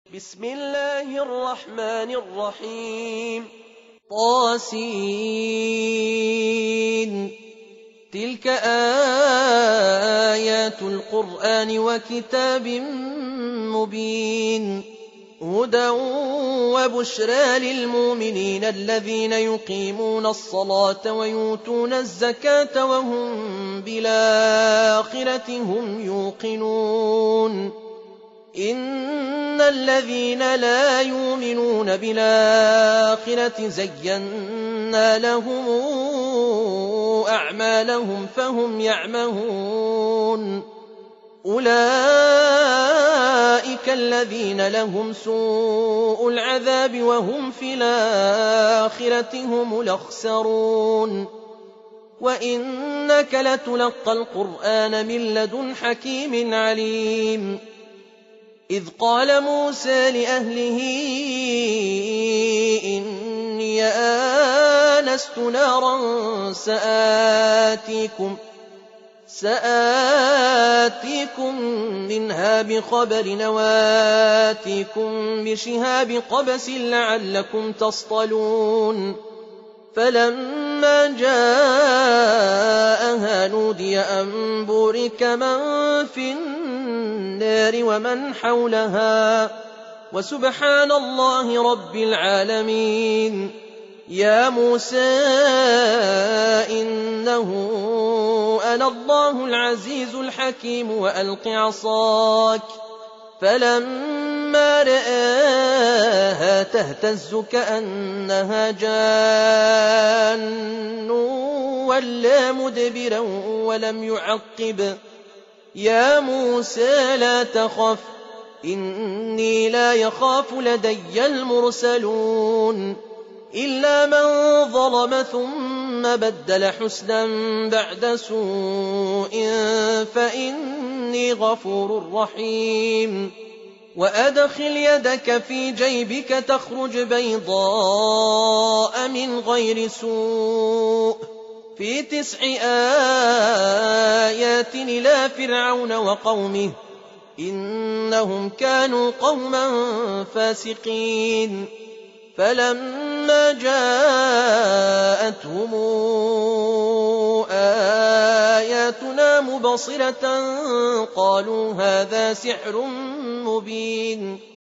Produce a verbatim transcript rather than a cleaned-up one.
بسم الله الرحمن الرحيم طاسين تلك آيات القرآن وكتاب مبين هدى وبشرى للمؤمنين الذين يقيمون الصلاة ويؤتون الزكاة وهم بالآخرة هم يوقنون إن الذين لا يؤمنون بالآخرة زينا لهم أعمالهم فهم يعمهون أولئك الذين لهم سوء العذاب وهم في الآخرة هم الأخسرون وإنك لتلقى القرآن من لدن حكيم عليم إذ قال موسى لأهله إني آنست نارا سآتيكم, سآتيكم منها بخبر وآتيكم بشهاب قبس لعلكم تصطلون فلما جاءها نودي أن بورك من في النار ومن حولها وسبحان الله رب العالمين يا موسى إنه أنا الله العزيز الحكيم وألق عصاك فلما رآها تهتز كأنها جان ولا مدبرا ولم يعقب يا موسى لا تخف إني لا يخاف لدي المرسلون إلا من ظلم ثم بدل حسنا بعد سوء فإني غفور رحيم وأدخل يدك في جيبك تخرج بيضاء من غير سوء في تسع آيات إلى فرعون وقومه إنهم كانوا قوما فاسقين فلما جاءتهم آياتنا مبصرة قالوا هذا سحر مبين